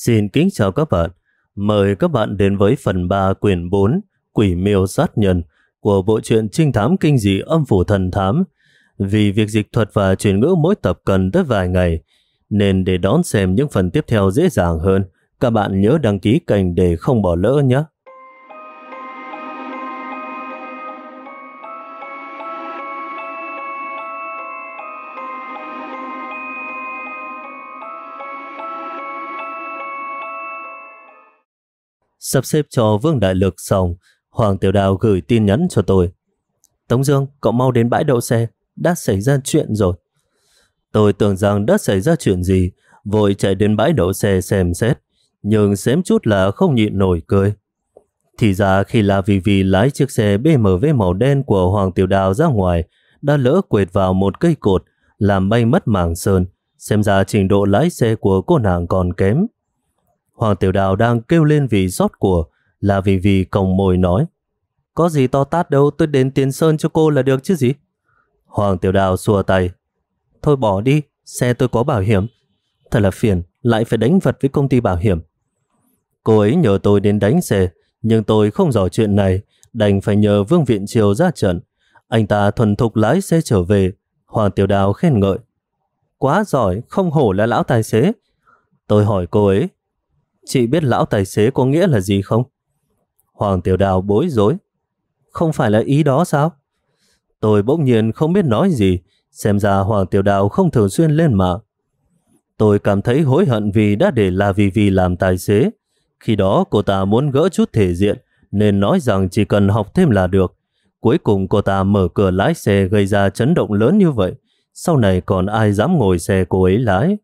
Xin kính chào các bạn. Mời các bạn đến với phần 3 quyển 4 Quỷ miêu sát nhân của bộ truyện trinh thám kinh dị Âm phủ thần thám. Vì việc dịch thuật và chuyển ngữ mỗi tập cần tới vài ngày, nên để đón xem những phần tiếp theo dễ dàng hơn, các bạn nhớ đăng ký kênh để không bỏ lỡ nhé. Sắp xếp cho Vương Đại Lực xong, Hoàng Tiểu Đào gửi tin nhắn cho tôi. Tống Dương, cậu mau đến bãi đậu xe, đã xảy ra chuyện rồi. Tôi tưởng rằng đã xảy ra chuyện gì, vội chạy đến bãi đậu xe xem xét, nhưng xém chút là không nhịn nổi cười. Thì ra khi là vì lái chiếc xe BMW màu đen của Hoàng Tiểu Đào ra ngoài, đã lỡ quệt vào một cây cột, làm bay mất mảng sơn. Xem ra trình độ lái xe của cô nàng còn kém. Hoàng Tiểu Đào đang kêu lên vì xót của, là vì còng mồi nói: có gì to tát đâu, tôi đến tiền sơn cho cô là được chứ gì. Hoàng Tiểu Đào xua tay: thôi bỏ đi, xe tôi có bảo hiểm. Thật là phiền, lại phải đánh vật với công ty bảo hiểm. Cô ấy nhờ tôi đến đánh xe, nhưng tôi không giỏi chuyện này, đành phải nhờ Vương Viện Triều ra trận. Anh ta thuần thục lái xe trở về. Hoàng Tiểu Đào khen ngợi: quá giỏi, không hổ là lão tài xế. Tôi hỏi cô ấy: chị biết lão tài xế có nghĩa là gì không? Hoàng Tiểu Đào bối rối: không phải là ý đó sao? Tôi bỗng nhiên không biết nói gì, xem ra Hoàng Tiểu Đào không thường xuyên lên mạng. Tôi cảm thấy hối hận vì đã để là vì làm tài xế. Khi đó cô ta muốn gỡ chút thể diện, nên nói rằng chỉ cần học thêm là được. Cuối cùng cô ta mở cửa lái xe gây ra chấn động lớn như vậy. Sau này còn ai dám ngồi xe cô ấy lái?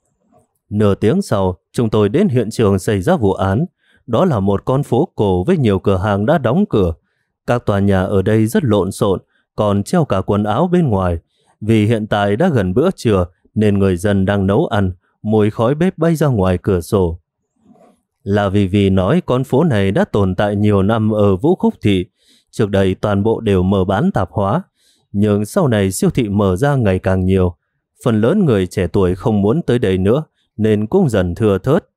Nửa tiếng sau, chúng tôi đến hiện trường xảy ra vụ án. Đó là một con phố cổ với nhiều cửa hàng đã đóng cửa. Các tòa nhà ở đây rất lộn xộn, còn treo cả quần áo bên ngoài. Vì hiện tại đã gần bữa trưa nên người dân đang nấu ăn, mùi khói bếp bay ra ngoài cửa sổ. Là vì nói con phố này đã tồn tại nhiều năm ở Vũ Khúc Thị. Trước đây toàn bộ đều mở bán tạp hóa, nhưng sau này siêu thị mở ra ngày càng nhiều. Phần lớn người trẻ tuổi không muốn tới đây nữa, nên cũng dần thưa thớt.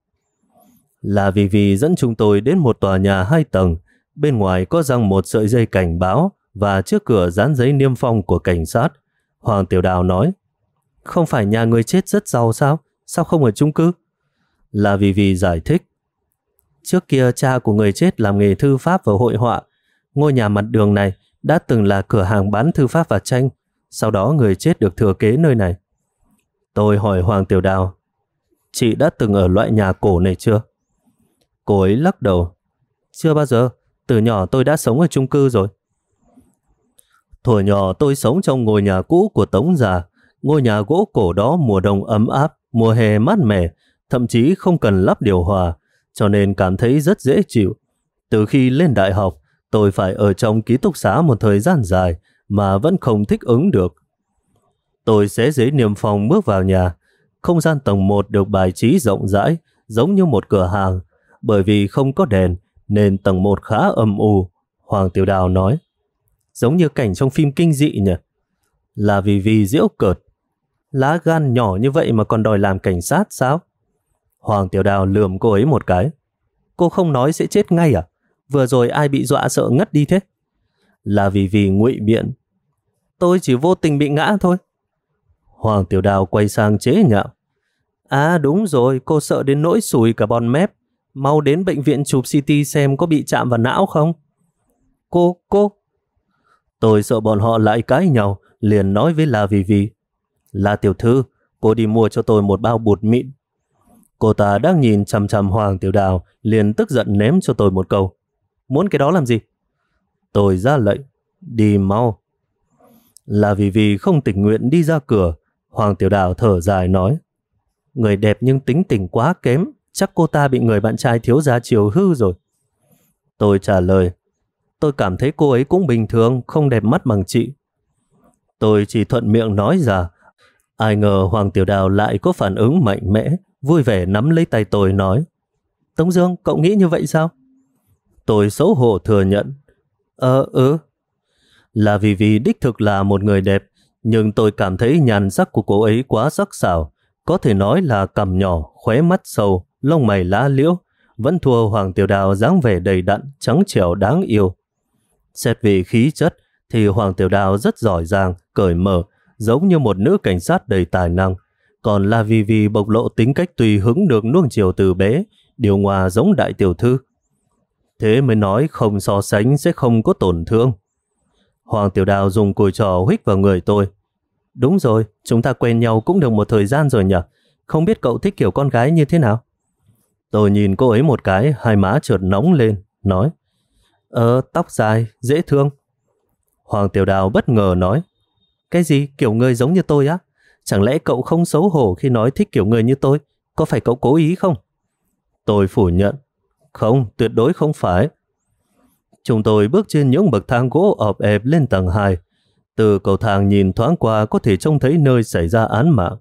Là vì dẫn chúng tôi đến một tòa nhà 2 tầng. Bên ngoài có răng một sợi dây cảnh báo và trước cửa dán giấy niêm phong của cảnh sát. Hoàng Tiểu Đào nói: không phải nhà người chết rất giàu sao? Sao không ở chung cư? Là vì giải thích: trước kia cha của người chết làm nghề thư pháp và hội họa. Ngôi nhà mặt đường này đã từng là cửa hàng bán thư pháp và tranh. Sau đó người chết được thừa kế nơi này. Tôi hỏi Hoàng Tiểu Đào: chị đã từng ở loại nhà cổ này chưa? Cô ấy lắc đầu: chưa bao giờ, từ nhỏ tôi đã sống ở chung cư rồi. Thuở nhỏ tôi sống trong ngôi nhà cũ của Tống già. Ngôi nhà gỗ cổ đó mùa đông ấm áp, mùa hè mát mẻ, thậm chí không cần lắp điều hòa, cho nên cảm thấy rất dễ chịu. Từ khi lên đại học, tôi phải ở trong ký túc xá một thời gian dài mà vẫn không thích ứng được. Tôi xé giấy niêm phong bước vào nhà. Không gian tầng 1 được bài trí rộng rãi, giống như một cửa hàng. Bởi vì không có đèn, nên tầng 1 khá âm u. Hoàng Tiểu Đào nói: giống như cảnh trong phim kinh dị nhỉ? Là vì giễu cợt: lá gan nhỏ như vậy mà còn đòi làm cảnh sát sao? Hoàng Tiểu Đào lườm cô ấy một cái: cô không nói sẽ chết ngay à? Vừa rồi ai bị dọa sợ ngất đi thế? Là vì ngụy biện: tôi chỉ vô tình bị ngã thôi. Hoàng Tiểu Đào quay sang chế nhạo: à đúng rồi, cô sợ đến nỗi sùi cả bon mép. Mau đến bệnh viện chụp CT xem có bị chạm vào não không. Cô... Tôi sợ bọn họ lại cãi nhau, liền nói với La Vi: là tiểu thư, cô đi mua cho tôi một bao bột mịn. Cô ta đang nhìn chằm chằm Hoàng Tiểu Đào, liền tức giận ném cho tôi một câu: muốn cái đó làm gì? Tôi ra lệnh: đi mau. Là vì không tình nguyện đi ra cửa. Hoàng Tiểu Đào thở dài nói: người đẹp nhưng tính tình quá kém, chắc cô ta bị người bạn trai thiếu gia chiều hư rồi. Tôi trả lời: tôi cảm thấy cô ấy cũng bình thường, không đẹp mắt bằng chị. Tôi chỉ thuận miệng nói ra. Ai ngờ Hoàng Tiểu Đào lại có phản ứng mạnh mẽ, vui vẻ nắm lấy tay tôi nói: Tống Dương, cậu nghĩ như vậy sao? Tôi xấu hổ thừa nhận: Là vì đích thực là một người đẹp, nhưng tôi cảm thấy nhan sắc của cô ấy quá sắc sảo, có thể nói là cằm nhỏ, khóe mắt sâu, lông mày lá liễu, vẫn thua Hoàng Tiểu Đào dáng vẻ đầy đặn, trắng trẻo đáng yêu. Xét về khí chất thì Hoàng Tiểu Đào rất giỏi giang, cởi mở, giống như một nữ cảnh sát đầy tài năng. Còn La Vi Vi bộc lộ tính cách tùy hứng được nuông chiều từ bé, điều hòa giống đại tiểu thư. Thế mới nói không so sánh sẽ không có tổn thương. Hoàng Tiểu Đào dùng cùi trò huých vào người tôi. Đúng rồi, chúng ta quen nhau cũng được một thời gian rồi nhỉ? Không biết cậu thích kiểu con gái như thế nào? Tôi nhìn cô ấy một cái, hai má chợt nóng lên, nói: tóc dài, dễ thương. Hoàng Tiểu Đào bất ngờ nói: Cái gì, kiểu người giống như tôi á? Chẳng lẽ cậu không xấu hổ khi nói thích kiểu người như tôi? Có phải cậu cố ý không? Tôi phủ nhận: Không, tuyệt đối không phải. Chúng tôi bước trên những bậc thang gỗ ọp ẹp lên tầng 2. Từ cầu thang nhìn thoáng qua có thể trông thấy nơi xảy ra án mạng.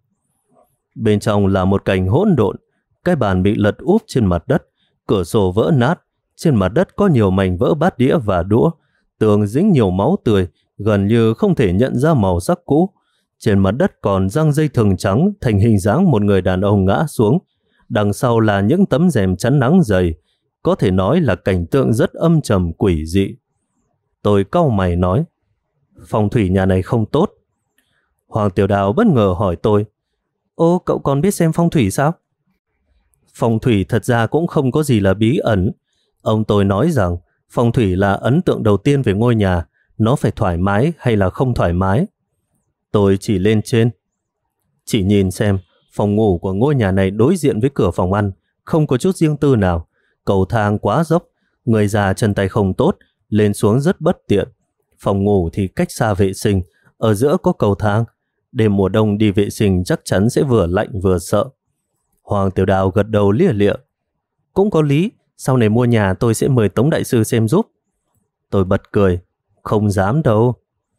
Bên trong là một cảnh hỗn độn, cái bàn bị lật úp trên mặt đất, cửa sổ vỡ nát, trên mặt đất có nhiều mảnh vỡ bát đĩa và đũa, tường dính nhiều máu tươi, gần như không thể nhận ra màu sắc cũ. Trên mặt đất còn giăng dây thừng trắng thành hình dáng một người đàn ông ngã xuống. Đằng sau là những tấm rèm chắn nắng dày, có thể nói là cảnh tượng rất âm trầm quỷ dị. Tôi cau mày nói: Phong thủy nhà này không tốt. Hoàng Tiểu Đào bất ngờ hỏi tôi: Ô, cậu còn biết xem phong thủy sao? Phong thủy thật ra cũng không có gì là bí ẩn. Ông tôi nói rằng phong thủy là ấn tượng đầu tiên về ngôi nhà, nó phải thoải mái hay là không thoải mái. Tôi chỉ lên trên. Chỉ nhìn xem, phòng ngủ của ngôi nhà này đối diện với cửa phòng ăn, không có chút riêng tư nào. Cầu thang quá dốc, người già chân tay không tốt, lên xuống rất bất tiện. Phòng ngủ thì cách xa vệ sinh, ở giữa có cầu thang. Đêm mùa đông đi vệ sinh chắc chắn sẽ vừa lạnh vừa sợ. Hoàng Tiểu Đào gật đầu lia lịa: Cũng có lý, sau này mua nhà tôi sẽ mời Tống đại sư xem giúp. Tôi bật cười: Không dám đâu.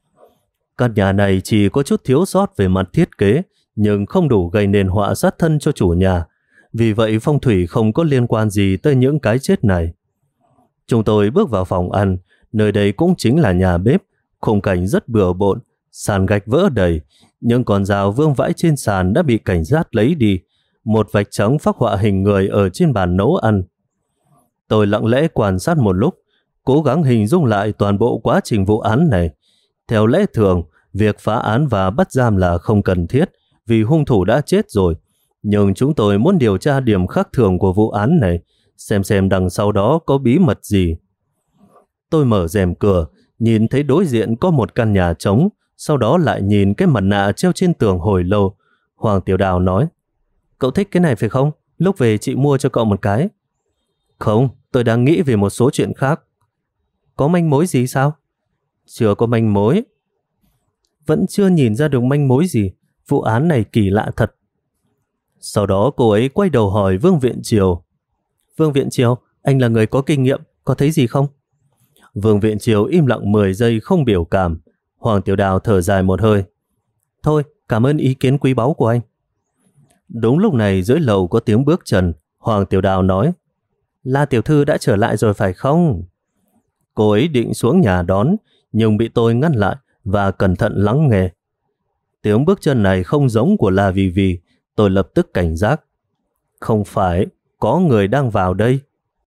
Căn nhà này chỉ có chút thiếu sót về mặt thiết kế, nhưng không đủ gây nên họa sát thân cho chủ nhà. Vì vậy phong thủy không có liên quan gì tới những cái chết này. Chúng tôi bước vào phòng ăn, nơi đây cũng chính là nhà bếp, khung cảnh rất bừa bộn, sàn gạch vỡ đầy, những con dao vương vãi trên sàn đã bị cảnh sát lấy đi. Một vạch trắng phác họa hình người ở trên bàn nấu ăn. Tôi lặng lẽ quan sát một lúc, cố gắng hình dung lại toàn bộ quá trình vụ án này. Theo lẽ thường, việc phá án và bắt giam là không cần thiết vì hung thủ đã chết rồi. Nhưng chúng tôi muốn điều tra điểm khác thường của vụ án này, xem đằng sau đó có bí mật gì. Tôi mở rèm cửa, nhìn thấy đối diện có một căn nhà trống, sau đó lại nhìn cái mặt nạ treo trên tường hồi lâu. Hoàng Tiểu Đào nói: Cậu thích cái này phải không? Lúc về chị mua cho cậu một cái. Không, tôi đang nghĩ về một số chuyện khác. Có manh mối gì sao? Chưa có manh mối. Vẫn chưa nhìn ra được manh mối gì. Vụ án này kỳ lạ thật. Sau đó cô ấy quay đầu hỏi Vương Viện Triều: Vương Viện Triều, anh là người có kinh nghiệm, có thấy gì không? Vương Viện Triều im lặng 10 giây không biểu cảm. Hoàng Tiểu Đào thở dài một hơi: Thôi, cảm ơn ý kiến quý báu của anh. Đúng lúc này dưới lầu có tiếng bước chân. Hoàng Tiểu Đào nói: La tiểu thư đã trở lại rồi phải không? Cô ấy định xuống nhà đón, nhưng bị tôi ngăn lại và cẩn thận lắng nghe. Tiếng bước chân này không giống của La Vi Vi. Tôi lập tức cảnh giác. Không phải, có người đang vào đây.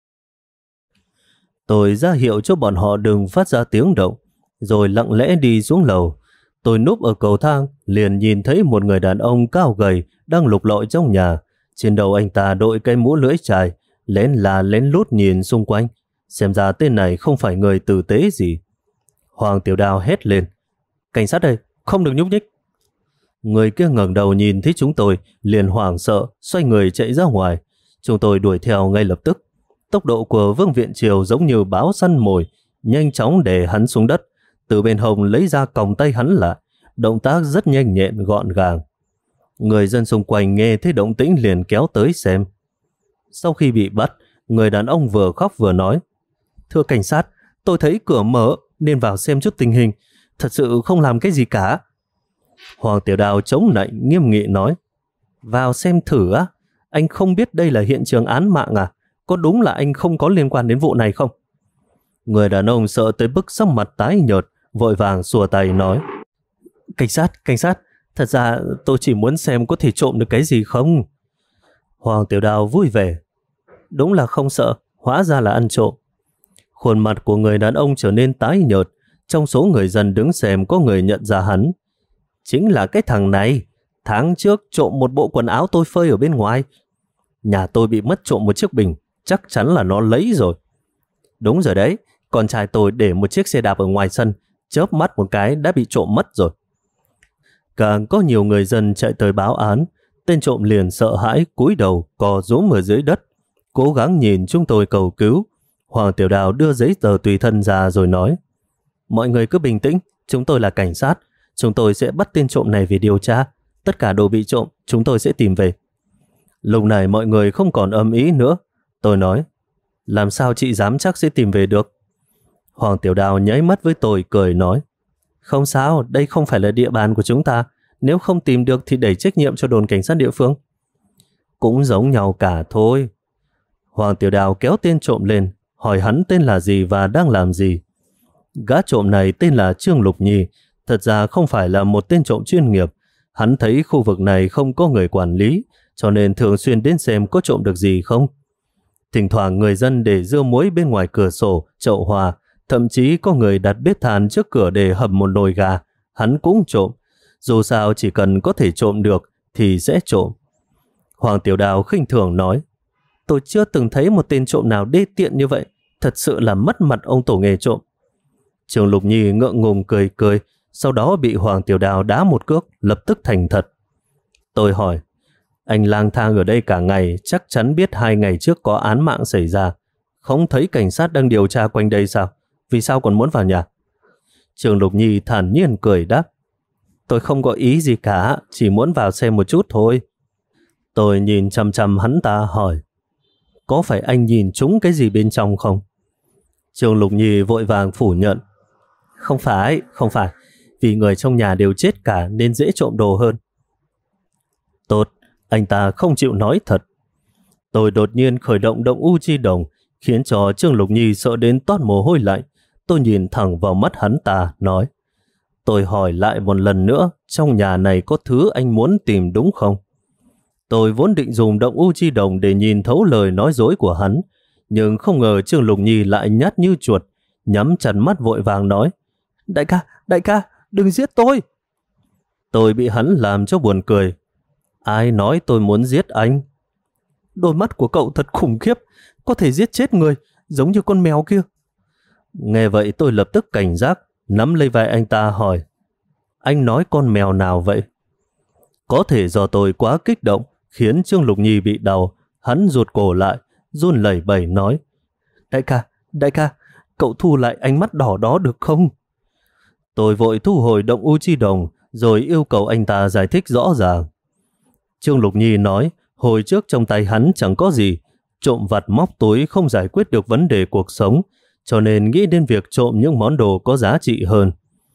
Tôi ra hiệu cho bọn họ đừng phát ra tiếng động, rồi lặng lẽ đi xuống lầu. Tôi núp ở cầu thang, liền nhìn thấy một người đàn ông cao gầy đang lục lọi trong nhà. Trên đầu anh ta đội cái mũ lưỡi chai, lén lút nhìn xung quanh. Xem ra tên này không phải người tử tế gì. Hoàng Tiểu Đào hét lên: Cảnh sát đây, không được nhúc nhích. Người kia ngẩng đầu nhìn thấy chúng tôi, liền hoảng sợ, xoay người chạy ra ngoài. Chúng tôi đuổi theo ngay lập tức. Tốc độ của Vương Viện Triều giống như báo săn mồi, nhanh chóng để hắn xuống đất. Từ bên hông lấy ra còng tay hắn lại, động tác rất nhanh nhẹn gọn gàng. Người dân xung quanh nghe thấy động tĩnh liền kéo tới xem. Sau khi bị bắt, người đàn ông vừa khóc vừa nói: Thưa cảnh sát, tôi thấy cửa mở nên vào xem chút tình hình, thật sự không làm cái gì cả. Hoàng Tiểu Đào chống nạnh nghiêm nghị nói: Vào xem thử á? Anh không biết đây là hiện trường án mạng à? Có đúng là anh không có liên quan đến vụ này không? Người đàn ông sợ tới bức sắc mặt tái nhợt, vội vàng xua tay nói: Cảnh sát, thật ra tôi chỉ muốn xem có thể trộm được cái gì không. Hoàng Tiểu Đào vui vẻ: đúng là không sợ, hóa ra là ăn trộm. Khuôn mặt của người đàn ông trở nên tái nhợt, trong số người dân đứng xem có người nhận ra hắn. Chính là cái thằng này, tháng trước trộm một bộ quần áo tôi phơi ở bên ngoài. Nhà tôi bị mất trộm một chiếc bình, chắc chắn là nó lấy rồi. Đúng rồi đấy, con trai tôi để một chiếc xe đạp ở ngoài sân, chớp mắt một cái đã bị trộm mất rồi. Càng có nhiều người dân chạy tới báo án, tên trộm liền sợ hãi cúi đầu cò rúm ở dưới đất, cố gắng nhìn chúng tôi cầu cứu. Hoàng Tiểu Đào đưa giấy tờ tùy thân ra rồi nói: mọi người cứ bình tĩnh, chúng tôi là cảnh sát, chúng tôi sẽ bắt tên trộm này về điều tra. Tất cả đồ bị trộm chúng tôi sẽ tìm về. Lúc này mọi người không còn âm ý nữa. Tôi nói: làm sao chị dám chắc sẽ tìm về được? Hoàng Tiểu Đào nháy mắt với tôi cười nói: không sao, đây không phải là địa bàn của chúng ta. Nếu không tìm được thì đẩy trách nhiệm cho đồn cảnh sát địa phương. Cũng giống nhau cả thôi. Hoàng Tiểu Đào kéo tên trộm lên, hỏi hắn tên là gì và đang làm gì. Gã trộm này tên là Trương Lục Nhi, thật ra không phải là một tên trộm chuyên nghiệp. Hắn thấy khu vực này không có người quản lý, cho nên thường xuyên đến xem có trộm được gì không. Thỉnh thoảng người dân để dưa muối bên ngoài cửa sổ, chậu hoa, thậm chí có người đặt bếp than trước cửa để hầm một nồi gà, hắn cũng trộm. Dù sao chỉ cần có thể trộm được thì sẽ trộm. Hoàng Tiểu Đào khinh thường nói: tôi chưa từng thấy một tên trộm nào đê tiện như vậy, thật sự là mất mặt ông tổ nghề trộm. Trương Lục Nhi ngượng ngùng cười cười, sau đó bị Hoàng Tiểu Đào đá một cước, lập tức thành thật. Tôi hỏi: anh lang thang ở đây cả ngày, chắc chắn biết 2 ngày trước có án mạng xảy ra. Không thấy cảnh sát đang điều tra quanh đây sao? Vì sao còn muốn vào nhà? Trương Lục Nhi thản nhiên cười đáp: tôi không có ý gì cả, chỉ muốn vào xem một chút thôi. Tôi nhìn chăm chăm hắn ta hỏi: có phải anh nhìn trúng cái gì bên trong không? Trương Lục Nhi vội vàng phủ nhận: không phải, vì người trong nhà đều chết cả nên dễ trộm đồ hơn. Tốt, anh ta không chịu nói thật. Tôi đột nhiên khởi động động u chi đồng, khiến cho Trương Lục Nhi sợ đến toát mồ hôi lạnh. Tôi nhìn thẳng vào mắt hắn ta, nói: tôi hỏi lại một lần nữa, trong nhà này có thứ anh muốn tìm đúng không? Tôi vốn định dùng động u chi đồng để nhìn thấu lời nói dối của hắn, nhưng không ngờ Trương Lục Nhi lại nhát như chuột, nhắm chặt mắt vội vàng nói: đại ca, đừng giết tôi. Tôi bị hắn làm cho buồn cười. Ai nói tôi muốn giết anh? Đôi mắt của cậu thật khủng khiếp, có thể giết chết người, giống như con mèo kia. Nghe vậy tôi lập tức cảnh giác, nắm lấy vai anh ta hỏi: anh nói con mèo nào vậy? Có thể do tôi quá kích động, khiến Trương Lục Nhi bị đau, hắn rụt cổ lại, run lẩy bẩy nói: đại ca, cậu thu lại ánh mắt đỏ đó được không? Tôi vội thu hồi động u chi đồng, rồi yêu cầu anh ta giải thích rõ ràng. Trương Lục Nhi nói hồi trước trong tay hắn chẳng có gì, trộm vặt móc túi không giải quyết được vấn đề cuộc sống, cho nên nghĩ đến việc trộm những món đồ có giá trị hơn.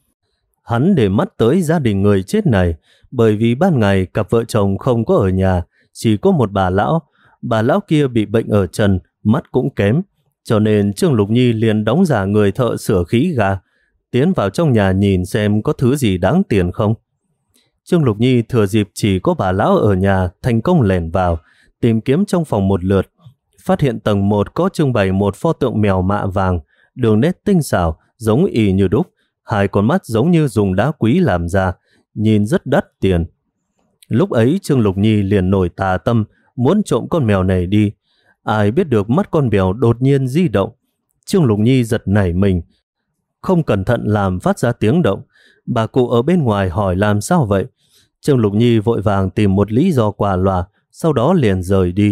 Hắn để mắt tới gia đình người chết này, bởi vì ban ngày cặp vợ chồng không có ở nhà, chỉ có một bà lão kia bị bệnh ở chân, mắt cũng kém, cho nên Trương Lục Nhi liền đóng giả người thợ sửa khí ga, tiến vào trong nhà nhìn xem có thứ gì đáng tiền không. Trương Lục Nhi thừa dịp chỉ có bà lão ở nhà, thành công lẻn vào, tìm kiếm trong phòng một lượt, phát hiện tầng 1 có trưng bày một pho tượng mèo mạ vàng, đường nét tinh xảo, giống y như đúc, 2 con mắt giống như dùng đá quý làm ra, nhìn rất đắt tiền. Lúc ấy Trương Lục Nhi liền nổi tà tâm, muốn trộm con mèo này đi. Ai biết được mắt con mèo đột nhiên di động. Trương Lục Nhi giật nảy mình, không cẩn thận làm phát ra tiếng động. Bà cụ ở bên ngoài hỏi làm sao vậy. Trương Lục Nhi vội vàng tìm một lý do qua loa, sau đó liền rời đi.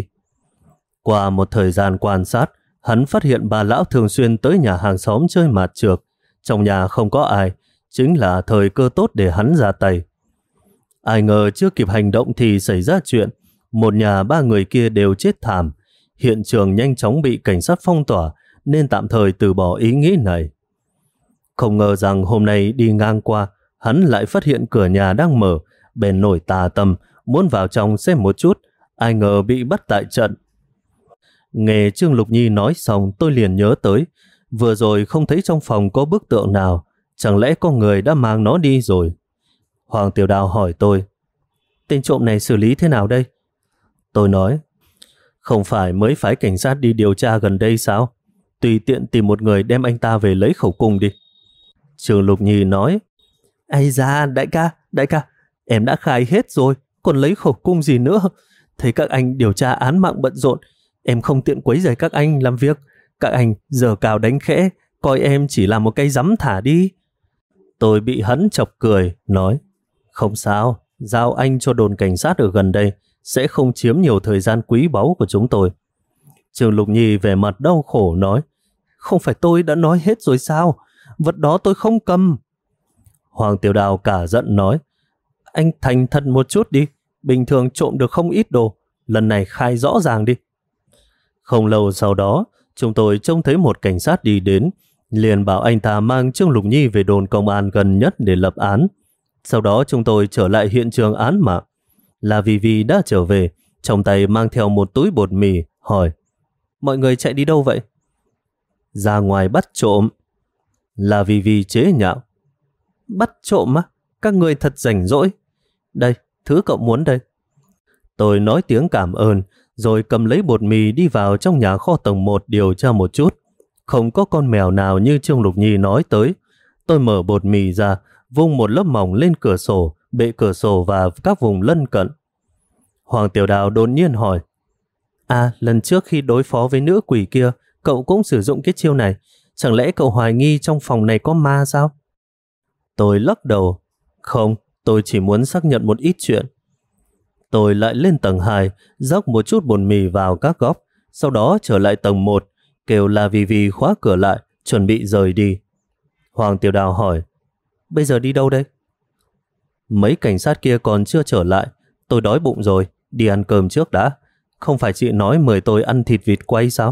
Qua một thời gian quan sát, hắn phát hiện bà lão thường xuyên tới nhà hàng xóm chơi mạt trược. Trong nhà không có ai, chính là thời cơ tốt để hắn ra tay. Ai ngờ chưa kịp hành động thì xảy ra chuyện. Một nhà 3 người kia đều chết thảm. Hiện trường nhanh chóng bị cảnh sát phong tỏa, nên tạm thời từ bỏ ý nghĩ này. Không ngờ rằng hôm nay đi ngang qua, hắn lại phát hiện cửa nhà đang mở, bèn nổi tà tâm, muốn vào trong xem một chút, ai ngờ bị bắt tại trận. Nghe Trương Lục Nhi nói xong, tôi liền nhớ tới, vừa rồi không thấy trong phòng có bức tượng nào, chẳng lẽ có người đã mang nó đi rồi? Hoàng Tiểu Đào hỏi tôi: tên trộm này xử lý thế nào đây? Tôi nói: Không phải mới phái cảnh sát đi điều tra gần đây sao? Tùy tiện tìm một người đem anh ta về lấy khẩu cung đi. Trương Lục Nhi nói, ây da, đại ca, em đã khai hết rồi, còn lấy khẩu cung gì nữa? Thấy các anh điều tra án mạng bận rộn, em không tiện quấy rầy các anh làm việc. Các anh giờ cào đánh khẽ, coi em chỉ là một cây rắm thả đi. Tôi bị hắn chọc cười, nói, không sao, giao anh cho đồn cảnh sát ở gần đây, sẽ không chiếm nhiều thời gian quý báu của chúng tôi. Trương Lục Nhi vẻ mặt đau khổ nói, không phải tôi đã nói hết rồi sao? Vật đó tôi không cầm. Hoàng Tiểu Đào cả giận nói, anh thành thật một chút đi, bình thường trộm được không ít đồ, lần này khai rõ ràng đi. Không lâu sau đó, chúng tôi trông thấy một cảnh sát đi đến, liền bảo anh ta mang Trương Lục Nhi về đồn công an gần nhất để lập án. Sau đó chúng tôi trở lại hiện trường án mạng. La Vi Vi đã trở về, trong tay mang theo một túi bột mì, hỏi, mọi người chạy đi đâu vậy? Ra ngoài bắt trộm. La Vi Vi chế nhạo, bắt trộm á? Các người thật rảnh rỗi. Đây, thứ cậu muốn đây. Tôi nói tiếng cảm ơn, rồi cầm lấy bột mì đi vào trong nhà kho tầng 1 điều tra một chút. Không có con mèo nào như Trương Lục Nhi nói tới. Tôi mở bột mì ra, vung một lớp mỏng lên cửa sổ, bệ cửa sổ và các vùng lân cận. Hoàng Tiểu Đào đột nhiên hỏi, lần trước khi đối phó với nữ quỷ kia, cậu cũng sử dụng cái chiêu này. Chẳng lẽ cậu hoài nghi trong phòng này có ma sao? Tôi lắc đầu, không, tôi chỉ muốn xác nhận một ít chuyện. Tôi lại lên tầng 2, rắc một chút bột mì vào các góc, sau đó trở lại tầng 1, kêu La Vi Vi khóa cửa lại, chuẩn bị rời đi. Hoàng Tiểu Đào hỏi, bây giờ đi đâu đây? Mấy cảnh sát kia còn chưa trở lại, tôi đói bụng rồi, đi ăn cơm trước đã. Không phải chị nói mời tôi ăn thịt vịt quay sao?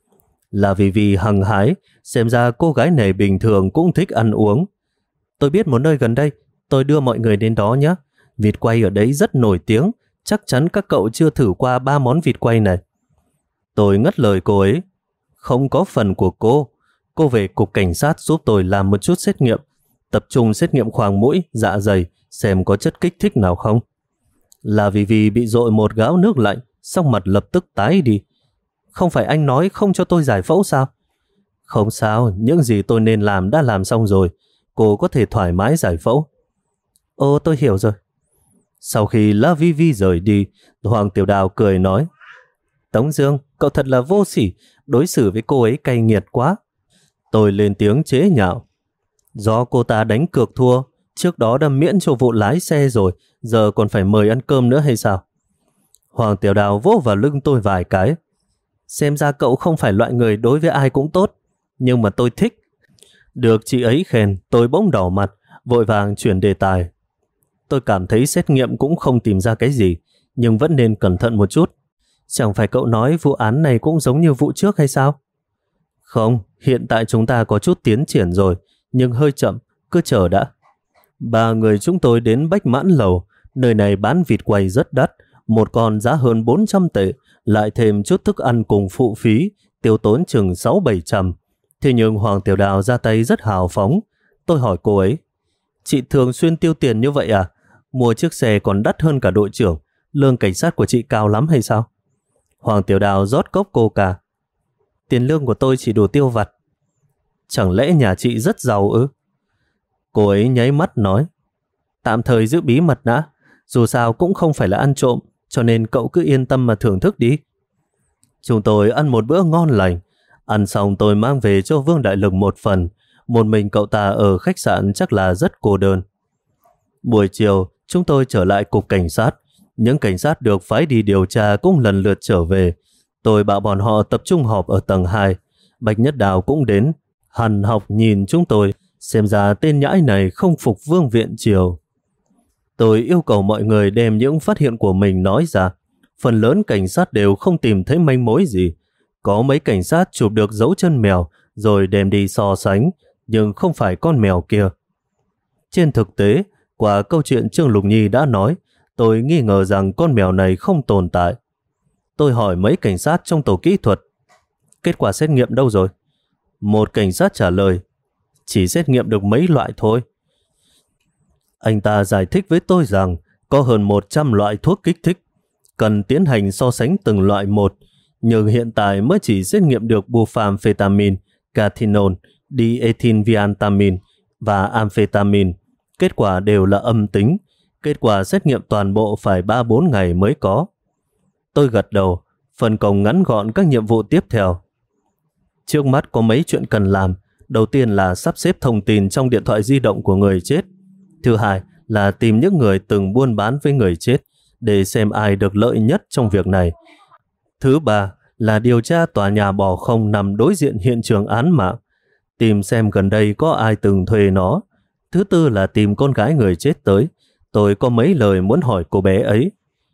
La Vi Vi hăng hái, xem ra cô gái này bình thường cũng thích ăn uống. Tôi biết một nơi gần đây, tôi đưa mọi người đến đó nhé. Vịt quay ở đấy rất nổi tiếng, chắc chắn các cậu chưa thử qua 3 món vịt quay này. Tôi ngắt lời cô ấy, không có phần của cô về cục cảnh sát giúp tôi làm một chút xét nghiệm, tập trung xét nghiệm khoang mũi, dạ dày, xem có chất kích thích nào không. La Vi Vi bị dội một gáo nước lạnh, sắc mặt lập tức tái đi. Không phải anh nói không cho tôi giải phẫu sao? Không sao, những gì tôi nên làm đã làm xong rồi, cô có thể thoải mái giải phẫu. Ồ, tôi hiểu rồi. Sau khi La Vi Vi rời đi, Hoàng Tiểu Đào cười nói, Tống Dương, cậu thật là vô sỉ, đối xử với cô ấy cay nghiệt quá. Tôi lên tiếng chế nhạo, do cô ta đánh cược thua, trước đó đã miễn cho vụ lái xe rồi, giờ còn phải mời ăn cơm nữa hay sao? Hoàng Tiểu Đào vỗ vào lưng tôi vài cái. Xem ra cậu không phải loại người đối với ai cũng tốt, nhưng mà tôi thích. Được chị ấy khen, tôi bỗng đỏ mặt, vội vàng chuyển đề tài. Tôi cảm thấy xét nghiệm cũng không tìm ra cái gì, nhưng vẫn nên cẩn thận một chút. Chẳng phải cậu nói vụ án này cũng giống như vụ trước hay sao? Không, hiện tại chúng ta có chút tiến triển rồi, nhưng hơi chậm, cứ chờ đã. 3 người chúng tôi đến Bách Mãn Lầu, nơi này bán vịt quay rất đắt, một con giá hơn 400 tệ, lại thêm chút thức ăn cùng phụ phí, tiêu tốn chừng 600-700. Thế nhưng Hoàng Tiểu Đào ra tay rất hào phóng. Tôi hỏi cô ấy, chị thường xuyên tiêu tiền như vậy à? Mua chiếc xe còn đắt hơn cả đội trưởng, lương cảnh sát của chị cao lắm hay sao? Hoàng Tiểu Đào rót cốc coca. Tiền lương của tôi chỉ đủ tiêu vặt. Chẳng lẽ nhà chị rất giàu ư? Cô ấy nháy mắt nói, tạm thời giữ bí mật đã, dù sao cũng không phải là ăn trộm, cho nên cậu cứ yên tâm mà thưởng thức đi. Chúng tôi ăn một bữa ngon lành. Ăn xong tôi mang về cho Vương Đại Lực một phần. Một mình cậu ta ở khách sạn chắc là rất cô đơn. Buổi chiều, chúng tôi trở lại cục cảnh sát. Những cảnh sát được phái đi điều tra cũng lần lượt trở về. Tôi bảo bọn họ tập trung họp ở tầng 2. Bạch Nhất Đào cũng đến. Hằn học nhìn chúng tôi, xem ra tên nhãi này không phục Vương Viện Triều. Tôi yêu cầu mọi người đem những phát hiện của mình nói ra. Phần lớn cảnh sát đều không tìm thấy manh mối gì. Có mấy cảnh sát chụp được dấu chân mèo rồi đem đi so sánh, nhưng không phải con mèo kia. Trên thực tế, qua câu chuyện Trương Lục Nhi đã nói, tôi nghi ngờ rằng con mèo này không tồn tại. Tôi hỏi mấy cảnh sát trong tổ kỹ thuật, kết quả xét nghiệm đâu rồi? Một cảnh sát trả lời, chỉ xét nghiệm được mấy loại thôi. Anh ta giải thích với tôi rằng có hơn 100 loại thuốc kích thích, cần tiến hành so sánh từng loại một, nhưng hiện tại mới chỉ xét nghiệm được bufamphetamine, cathinol, diethylviantamin và amphetamine. Kết quả đều là âm tính. Kết quả xét nghiệm toàn bộ phải 3-4 ngày mới có. Tôi gật đầu, phân công ngắn gọn các nhiệm vụ tiếp theo. Trước mắt có mấy chuyện cần làm. Đầu tiên là sắp xếp thông tin trong điện thoại di động của người chết. Thứ hai là tìm những người từng buôn bán với người chết để xem ai được lợi nhất trong việc này. Thứ ba là điều tra tòa nhà bỏ không nằm đối diện hiện trường án mạng, tìm xem gần đây có ai từng thuê nó. Thứ tư là tìm con gái người chết tới. Tôi có mấy lời muốn hỏi cô bé ấy.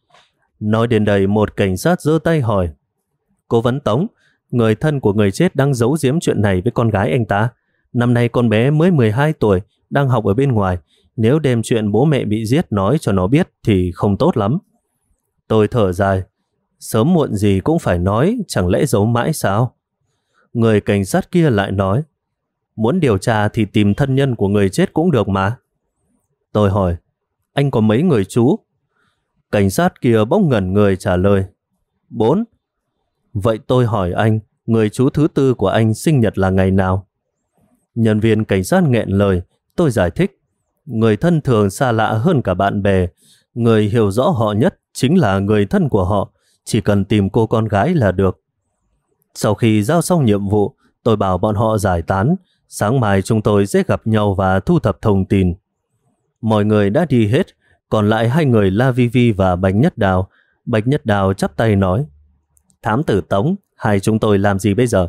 Nói đến đây, một cảnh sát giơ tay hỏi: Cố vấn Tống, người thân của người chết đang giấu giếm chuyện này với con gái anh ta. Năm nay con bé mới 12 tuổi, đang học ở bên ngoài. Nếu đem chuyện bố mẹ bị giết nói cho nó biết thì không tốt lắm. Tôi thở dài. Sớm muộn gì cũng phải nói, chẳng lẽ giấu mãi sao? Người cảnh sát kia lại nói: Muốn điều tra thì tìm thân nhân của người chết cũng được mà. Tôi hỏi: Anh có mấy người chú? Cảnh sát kia bỗng ngẩn người trả lời: 4. Vậy tôi hỏi anh, người chú thứ tư của anh sinh nhật là ngày nào? Nhân viên cảnh sát nghẹn lời. Tôi giải thích: Người thân thường xa lạ hơn cả bạn bè. Người hiểu rõ họ nhất chính là người thân của họ. Chỉ cần tìm cô con gái là được. Sau khi giao xong nhiệm vụ, tôi bảo bọn họ giải tán. Sáng mai chúng tôi sẽ gặp nhau và thu thập thông tin. Mọi người đã đi hết, còn lại hai người La Vi Vi và Bạch Nhất Đào. Bạch Nhất Đào chắp tay nói: Thám tử Tống, hai chúng tôi làm gì bây giờ?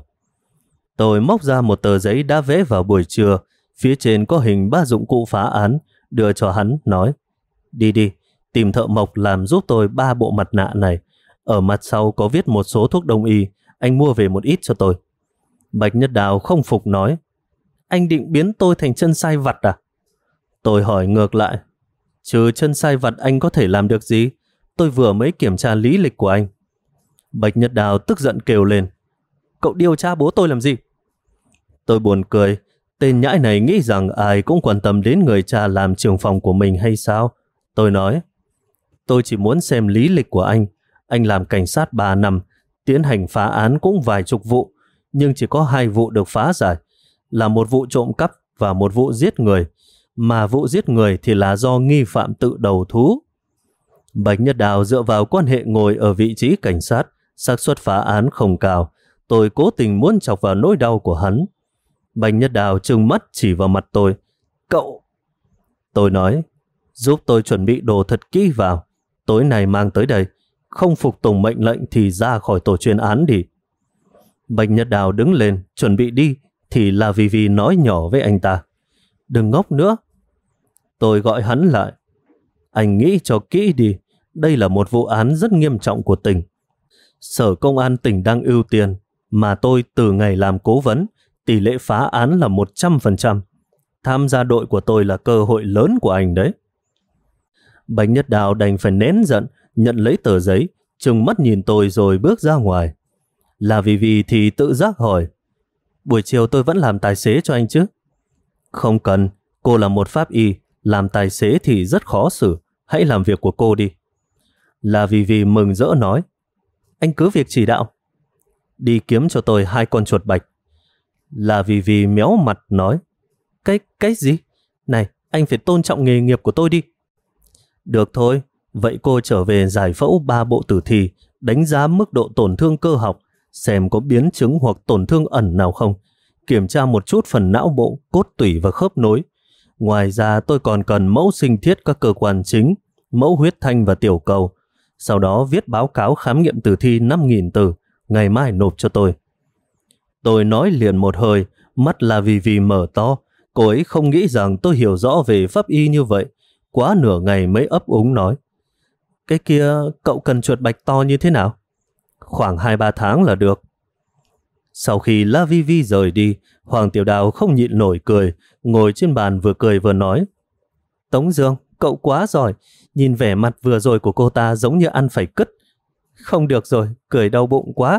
Tôi móc ra một tờ giấy đã vẽ vào buổi trưa, phía trên có hình 3 dụng cụ phá án, đưa cho hắn, nói: Đi đi, tìm thợ mộc làm giúp tôi 3 bộ mặt nạ này. Ở mặt sau có viết một số thuốc đông y, anh mua về một ít cho tôi. Bạch Nhất Đào không phục nói: Anh định biến tôi thành chân sai vặt à? Tôi hỏi ngược lại: Trừ chân sai vặt anh có thể làm được gì? Tôi vừa mới kiểm tra lý lịch của anh. Bạch Nhất Đào tức giận kêu lên: Cậu điều tra bố tôi làm gì? Tôi buồn cười. Tên nhãi này nghĩ rằng ai cũng quan tâm đến người cha làm trưởng phòng của mình hay sao? Tôi nói: Tôi chỉ muốn xem lý lịch của anh. Anh làm cảnh sát 3 năm, tiến hành phá án cũng vài chục vụ, nhưng chỉ có 2 vụ được phá giải, là một vụ trộm cắp và một vụ giết người, mà vụ giết người thì là do nghi phạm tự đầu thú. Bạch Nhất Đào dựa vào quan hệ ngồi ở vị trí cảnh sát, xác suất phá án không cao. Tôi cố tình muốn chọc vào nỗi đau của hắn. Bạch Nhất Đào trừng mắt chỉ vào mặt tôi: Cậu! Tôi nói: Giúp tôi chuẩn bị đồ thật kỹ vào. Tối nay mang tới đây. Không phục tùng mệnh lệnh thì ra khỏi tổ chuyên án đi. Bạch Nhất Đào đứng lên chuẩn bị đi thì La Vi Vi nói nhỏ với anh ta: Đừng ngốc nữa. Tôi gọi hắn lại: Anh nghĩ cho kỹ đi. Đây là một vụ án rất nghiêm trọng của tỉnh. Sở Công an tỉnh đang ưu tiên, mà tôi từ ngày làm cố vấn, tỷ lệ phá án là 100%. Tham gia đội của tôi là cơ hội lớn của anh đấy. Bạch Nhất Đào đành phải nén giận, nhận lấy tờ giấy, trừng mắt nhìn tôi rồi bước ra ngoài. La Vi Vi thì tự giác hỏi: Buổi chiều tôi vẫn làm tài xế cho anh chứ? Không cần, cô là một pháp y, làm tài xế thì rất khó xử, hãy làm việc của cô đi. La Vi Vi mừng rỡ nói: Anh cứ việc chỉ đạo. Đi kiếm cho tôi 2 con chuột bạch. La Vi Vi méo mặt nói: Cái gì? Này, anh phải tôn trọng nghề nghiệp của tôi đi. Được thôi, vậy cô trở về giải phẫu 3 bộ tử thi, đánh giá mức độ tổn thương cơ học, xem có biến chứng hoặc tổn thương ẩn nào không, kiểm tra một chút phần não bộ, cốt tủy và khớp nối. Ngoài ra tôi còn cần mẫu sinh thiết các cơ quan chính, mẫu huyết thanh và tiểu cầu. Sau đó viết báo cáo khám nghiệm tử thi 5.000 từ, ngày mai nộp cho tôi. Tôi nói liền một hơi, mắt La Vi Vi mở to. Cô ấy không nghĩ rằng tôi hiểu rõ về pháp y như vậy. Quá nửa ngày mới ấp úng nói: Cái kia cậu cần chuột bạch to như thế nào? Khoảng 2-3 tháng là được. Sau khi La Vi Vi rời đi, Hoàng Tiểu Đào không nhịn nổi cười, ngồi trên bàn vừa cười vừa nói: Tống Dương, cậu quá giỏi, nhìn vẻ mặt vừa rồi của cô ta giống như ăn phải cứt. Không được rồi, cười đau bụng quá.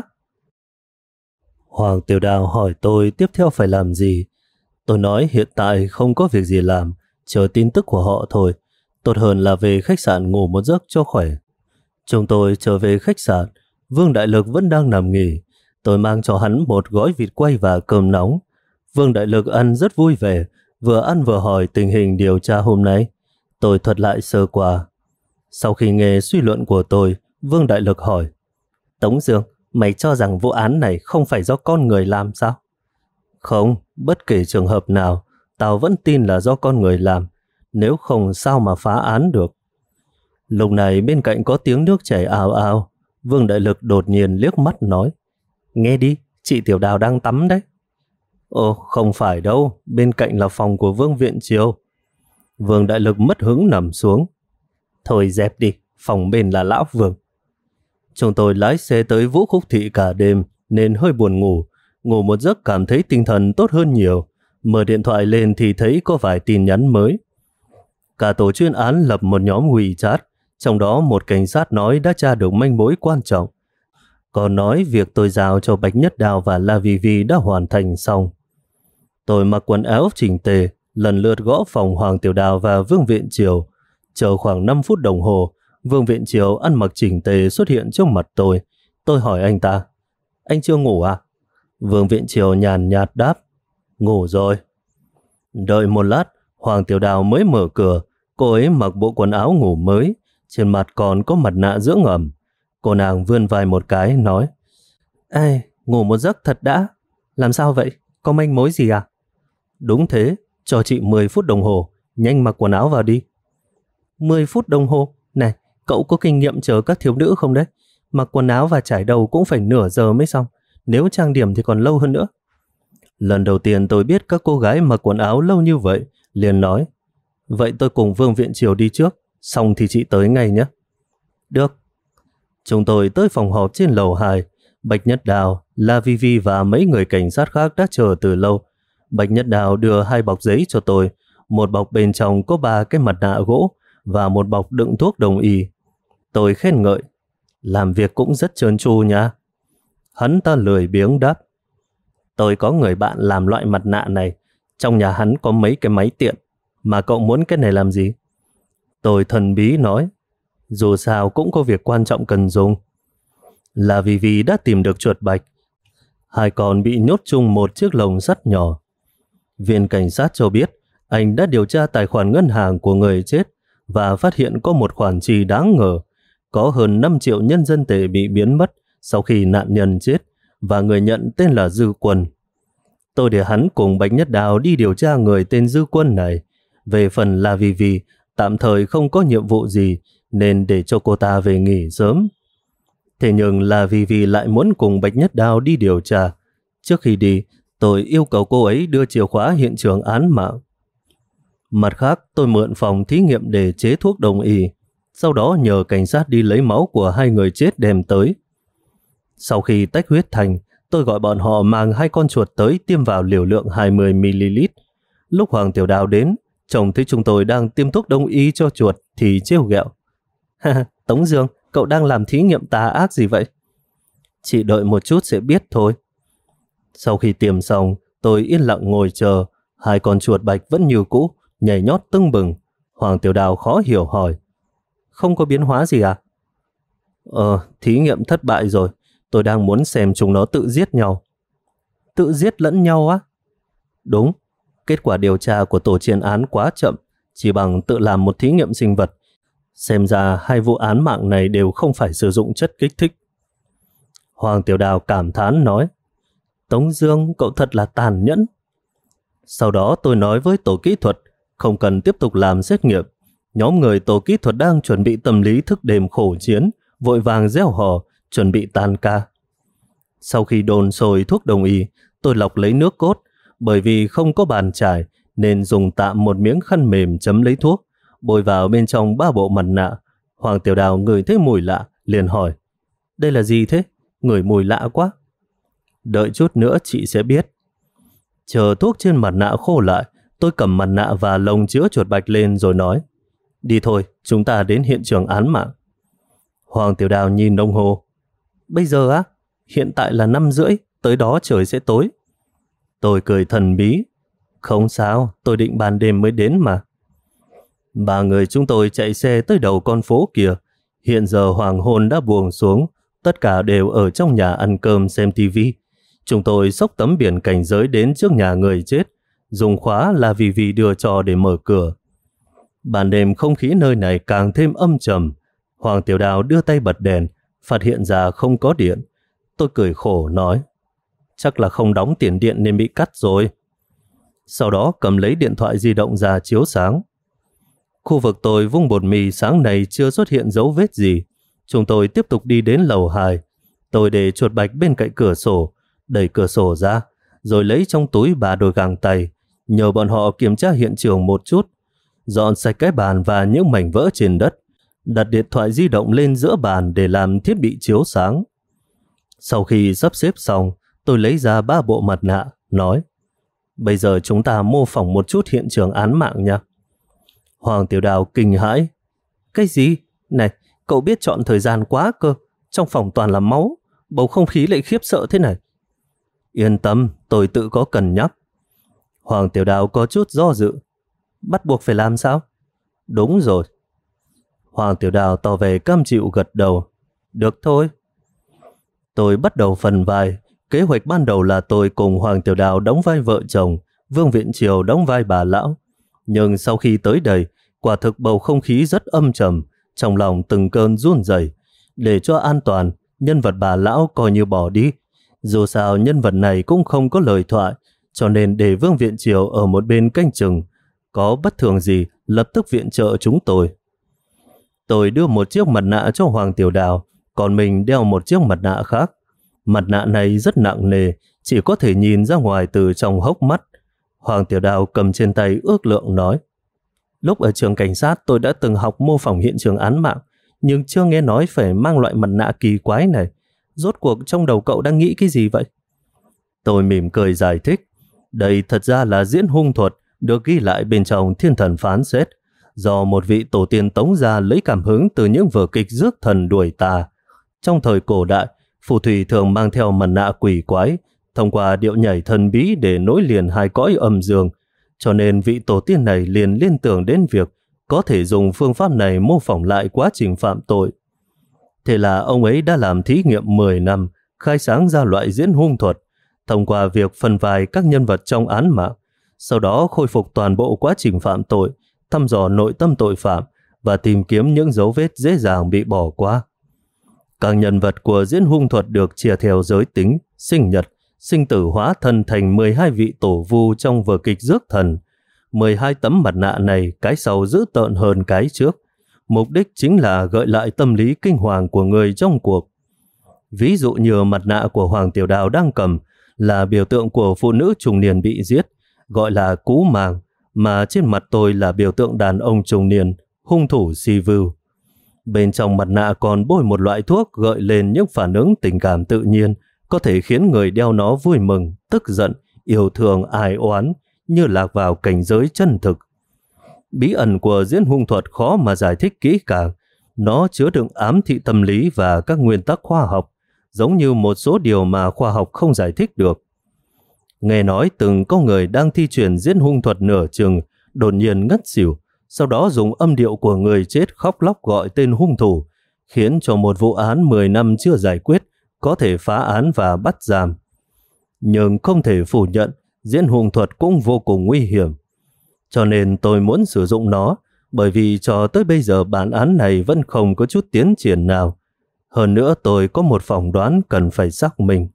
Hoàng Tiểu Đào hỏi tôi tiếp theo phải làm gì. Tôi nói hiện tại không có việc gì làm, chờ tin tức của họ thôi. Tốt hơn là về khách sạn ngủ một giấc cho khỏe. Chúng tôi trở về khách sạn. Vương Đại Lực vẫn đang nằm nghỉ. Tôi mang cho hắn một gói vịt quay và cơm nóng. Vương Đại Lực ăn rất vui vẻ, vừa ăn vừa hỏi tình hình điều tra hôm nay. Tôi thuật lại sơ qua. Sau khi nghe suy luận của tôi, Vương Đại Lực hỏi: Tống Dương, mày cho rằng vụ án này không phải do con người làm sao? Không, bất kể trường hợp nào, tao vẫn tin là do con người làm. Nếu không sao mà phá án được. Lúc này bên cạnh có tiếng nước chảy ào ào. Vương Đại Lực đột nhiên liếc mắt nói: Nghe đi, chị Tiểu Đào đang tắm đấy. Ồ, không phải đâu, bên cạnh là phòng của Vương Viện Triều. Vương Đại Lực mất hứng nằm xuống. Thôi dẹp đi, phòng bên là Lão Vương. Chúng tôi lái xe tới Vũ Khúc Thị cả đêm nên hơi buồn ngủ. Ngủ một giấc cảm thấy tinh thần tốt hơn nhiều. Mở điện thoại lên thì thấy có vài tin nhắn mới. Cả tổ chuyên án lập một nhóm WeChat, trong đó một cảnh sát nói đã tra được manh mối quan trọng. Còn nói việc tôi giao cho Bạch Nhất Đào và La Vi Vi đã hoàn thành xong. Tôi mặc quần áo chỉnh tề, lần lượt gõ phòng Hoàng Tiểu Đào và Vương Viện Triều. Chờ khoảng 5 phút đồng hồ, Vương Viện Triều ăn mặc chỉnh tề xuất hiện trước mặt tôi. Tôi hỏi anh ta: Anh chưa ngủ à? Vương Viện Triều nhàn nhạt đáp: Ngủ rồi. Đợi một lát, Hoàng Tiểu Đào mới mở cửa. Cô ấy mặc bộ quần áo ngủ mới, trên mặt còn có mặt nạ dưỡng ẩm. Cô nàng vươn vai một cái nói: Ê, ngủ một giấc thật đã. Làm sao vậy? Có manh mối gì à? Đúng thế, cho chị 10 phút đồng hồ, nhanh mặc quần áo vào đi. 10 phút đồng hồ? Này, cậu có kinh nghiệm chờ các thiếu nữ không đấy? Mặc quần áo và trải đầu cũng phải nửa giờ mới xong, nếu trang điểm thì còn lâu hơn nữa. Lần đầu tiên tôi biết các cô gái mặc quần áo lâu như vậy, liền nói: Vậy tôi cùng Vương Viện Triều đi trước, xong thì chị tới ngay nhé. Được. Chúng tôi tới phòng họp trên lầu 2. Bạch Nhất Đào, La Vi Vi và mấy người cảnh sát khác đã chờ từ lâu. Bạch Nhất Đào đưa 2 bọc giấy cho tôi. Một bọc bên trong có 3 cái mặt nạ gỗ và một bọc đựng thuốc đông y. Tôi khen ngợi: Làm việc cũng rất trơn tru nha. Hắn ta lười biếng đáp: Tôi có người bạn làm loại mặt nạ này. Trong nhà hắn có mấy cái máy tiện. Mà cậu muốn cái này làm gì? Tôi thần bí nói: Dù sao cũng có việc quan trọng cần dùng. Là vì đã tìm được chuột bạch. 2 con bị nhốt chung một chiếc lồng sắt nhỏ. Viên cảnh sát cho biết anh đã điều tra tài khoản ngân hàng của người chết và phát hiện có một khoản chi đáng ngờ. Có hơn 5 triệu nhân dân tệ bị biến mất sau khi nạn nhân chết, và người nhận tên là Dư Quân. Tôi để hắn cùng Bạch Nhất Đào đi điều tra người tên Dư Quân này. Về phần La Vi Vi, tạm thời không có nhiệm vụ gì nên để cho cô ta về nghỉ sớm. Thế nhưng La Vi Vi lại muốn cùng Bạch Nhất Đào đi điều tra. Trước khi đi, tôi yêu cầu cô ấy đưa chìa khóa hiện trường án mạng. Mặt khác, tôi mượn phòng thí nghiệm để chế thuốc đông y. Sau đó nhờ cảnh sát đi lấy máu của 2 người chết đem tới. Sau khi tách huyết thành, tôi gọi bọn họ mang 2 con chuột tới tiêm vào liều lượng 20ml. Lúc Hoàng Tiểu Đào đến, chồng thấy chúng tôi đang tiêm thuốc đông y cho chuột thì trêu ghẹo: Tống Dương, cậu đang làm thí nghiệm tà ác gì vậy? Chị đợi một chút sẽ biết thôi. Sau khi tiêm xong, tôi yên lặng ngồi chờ. 2 con chuột bạch vẫn như cũ, nhảy nhót tưng bừng. Hoàng Tiểu Đào khó hiểu hỏi: Không có biến hóa gì à? Thí nghiệm thất bại rồi. Tôi đang muốn xem chúng nó tự giết nhau. Tự giết lẫn nhau á? Đúng. Kết quả điều tra của tổ chuyên án quá chậm, chỉ bằng tự làm một thí nghiệm sinh vật. Xem ra 2 vụ án mạng này đều không phải sử dụng chất kích thích. Hoàng Tiểu Đào cảm thán nói: Tống Dương, cậu thật là tàn nhẫn. Sau đó tôi nói với tổ kỹ thuật không cần tiếp tục làm xét nghiệm. Nhóm người tổ kỹ thuật đang chuẩn bị tâm lý thức đêm khổ chiến, vội vàng reo hò, chuẩn bị tan ca. Sau khi đồn sôi thuốc đông y, tôi lọc lấy nước cốt. Bởi vì không có bàn chải nên dùng tạm một miếng khăn mềm chấm lấy thuốc, bôi vào bên trong 3 bộ mặt nạ. Hoàng Tiểu Đào ngửi thấy mùi lạ, liền hỏi: Đây là gì thế? Ngửi mùi lạ quá. Đợi chút nữa chị sẽ biết. Chờ thuốc trên mặt nạ khô lại, tôi cầm mặt nạ và lồng chứa chuột bạch lên rồi nói: Đi thôi, chúng ta đến hiện trường án mạng. Hoàng Tiểu Đào nhìn đồng hồ: Bây giờ á? Hiện tại là 5:30, tới đó trời sẽ tối. Tôi cười thần bí: Không sao, tôi định ban đêm mới đến mà. 3 người chúng tôi chạy xe tới đầu con phố kia. Hiện giờ hoàng hôn đã buông xuống, tất cả đều ở trong nhà ăn cơm xem tivi. Chúng tôi xốc tấm biển cảnh giới đến trước nhà người chết, dùng khóa là vì đưa cho để mở cửa. Ban đêm không khí nơi này càng thêm âm trầm. Hoàng Tiểu Đào đưa tay bật đèn, phát hiện ra không có điện. Tôi cười khổ nói, chắc là không đóng tiền điện nên bị cắt rồi. Sau đó cầm lấy điện thoại di động ra chiếu sáng. Khu vực tôi vung bột mì sáng này chưa xuất hiện dấu vết gì. Chúng tôi tiếp tục đi đến lầu 2. Tôi để chuột bạch bên cạnh cửa sổ, đẩy cửa sổ ra, rồi lấy trong túi 3 đôi găng tay, nhờ bọn họ kiểm tra hiện trường một chút, dọn sạch cái bàn và những mảnh vỡ trên đất, đặt điện thoại di động lên giữa bàn để làm thiết bị chiếu sáng. Sau khi sắp xếp xong, tôi lấy ra 3 bộ mặt nạ, nói, bây giờ chúng ta mô phỏng một chút hiện trường án mạng nha. Hoàng Tiểu Đào kinh hãi, cái gì? Này, cậu biết chọn thời gian quá cơ, trong phòng toàn là máu, bầu không khí lại khiếp sợ thế này. Yên tâm, tôi tự có cân nhắc. Hoàng Tiểu Đào có chút do dự, bắt buộc phải làm sao? Đúng rồi. Hoàng Tiểu Đào tỏ vẻ cam chịu gật đầu, được thôi. Tôi bắt đầu phần vai. Kế hoạch ban đầu là tôi cùng Hoàng Tiểu Đào đóng vai vợ chồng, Vương Viện Triều đóng vai bà lão. Nhưng sau khi tới đây, quả thực bầu không khí rất âm trầm, trong lòng từng cơn run rẩy. Để cho an toàn, nhân vật bà lão coi như bỏ đi. Dù sao nhân vật này cũng không có lời thoại, cho nên để Vương Viện Triều ở một bên canh chừng. Có bất thường gì, lập tức viện trợ chúng tôi. Tôi đưa một chiếc mặt nạ cho Hoàng Tiểu Đào, còn mình đeo một chiếc mặt nạ khác. Mặt nạ này rất nặng nề, chỉ có thể nhìn ra ngoài từ trong hốc mắt. Hoàng Tiểu Đào cầm trên tay ước lượng nói, lúc ở trường cảnh sát tôi đã từng học mô phỏng hiện trường án mạng, nhưng chưa nghe nói phải mang loại mặt nạ kỳ quái này. Rốt cuộc trong đầu cậu đang nghĩ cái gì vậy? Tôi mỉm cười giải thích, đây thật ra là diễn hung thuật được ghi lại bên trong Thiên Thần Phán Xét, do một vị tổ tiên Tống gia lấy cảm hứng từ những vở kịch rước thần đuổi tà. Trong thời cổ đại, phù thủy thường mang theo mặt nạ quỷ quái, thông qua điệu nhảy thần bí để nối liền hai cõi âm dương, cho nên vị tổ tiên này liền liên tưởng đến việc có thể dùng phương pháp này mô phỏng lại quá trình phạm tội. Thế là ông ấy đã làm thí nghiệm 10 năm, khai sáng ra loại diễn hung thuật, thông qua việc phân vai các nhân vật trong án mạng, sau đó khôi phục toàn bộ quá trình phạm tội, thăm dò nội tâm tội phạm và tìm kiếm những dấu vết dễ dàng bị bỏ qua. Các nhân vật của diễn hung thuật được chia theo giới tính, sinh nhật, sinh tử hóa thân thành 12 vị tổ vu trong vở kịch rước thần. 12 tấm mặt nạ này cái sau dữ tợn hơn cái trước. Mục đích chính là gợi lại tâm lý kinh hoàng của người trong cuộc. Ví dụ như mặt nạ của Hoàng Tiểu Đào đang cầm là biểu tượng của phụ nữ trung niên bị giết, gọi là cú màng, mà trên mặt tôi là biểu tượng đàn ông trung niên, hung thủ si vưu. Bên trong mặt nạ còn bôi một loại thuốc gợi lên những phản ứng tình cảm tự nhiên, có thể khiến người đeo nó vui mừng, tức giận, yêu thương, ai oán, như lạc vào cảnh giới chân thực. Bí ẩn của diễn hung thuật khó mà giải thích kỹ càng. Nó chứa đựng ám thị tâm lý và các nguyên tắc khoa học, giống như một số điều mà khoa học không giải thích được. Nghe nói từng có người đang thi triển diễn hung thuật nửa chừng, đột nhiên ngất xỉu, sau đó dùng âm điệu của người chết khóc lóc gọi tên hung thủ, khiến cho một vụ án 10 năm chưa giải quyết có thể phá án và bắt giam. Nhưng không thể phủ nhận, diễn hung thuật cũng vô cùng nguy hiểm. Cho nên tôi muốn sử dụng nó, bởi vì cho tới bây giờ bản án này vẫn không có chút tiến triển nào. Hơn nữa tôi có một phỏng đoán cần phải xác minh.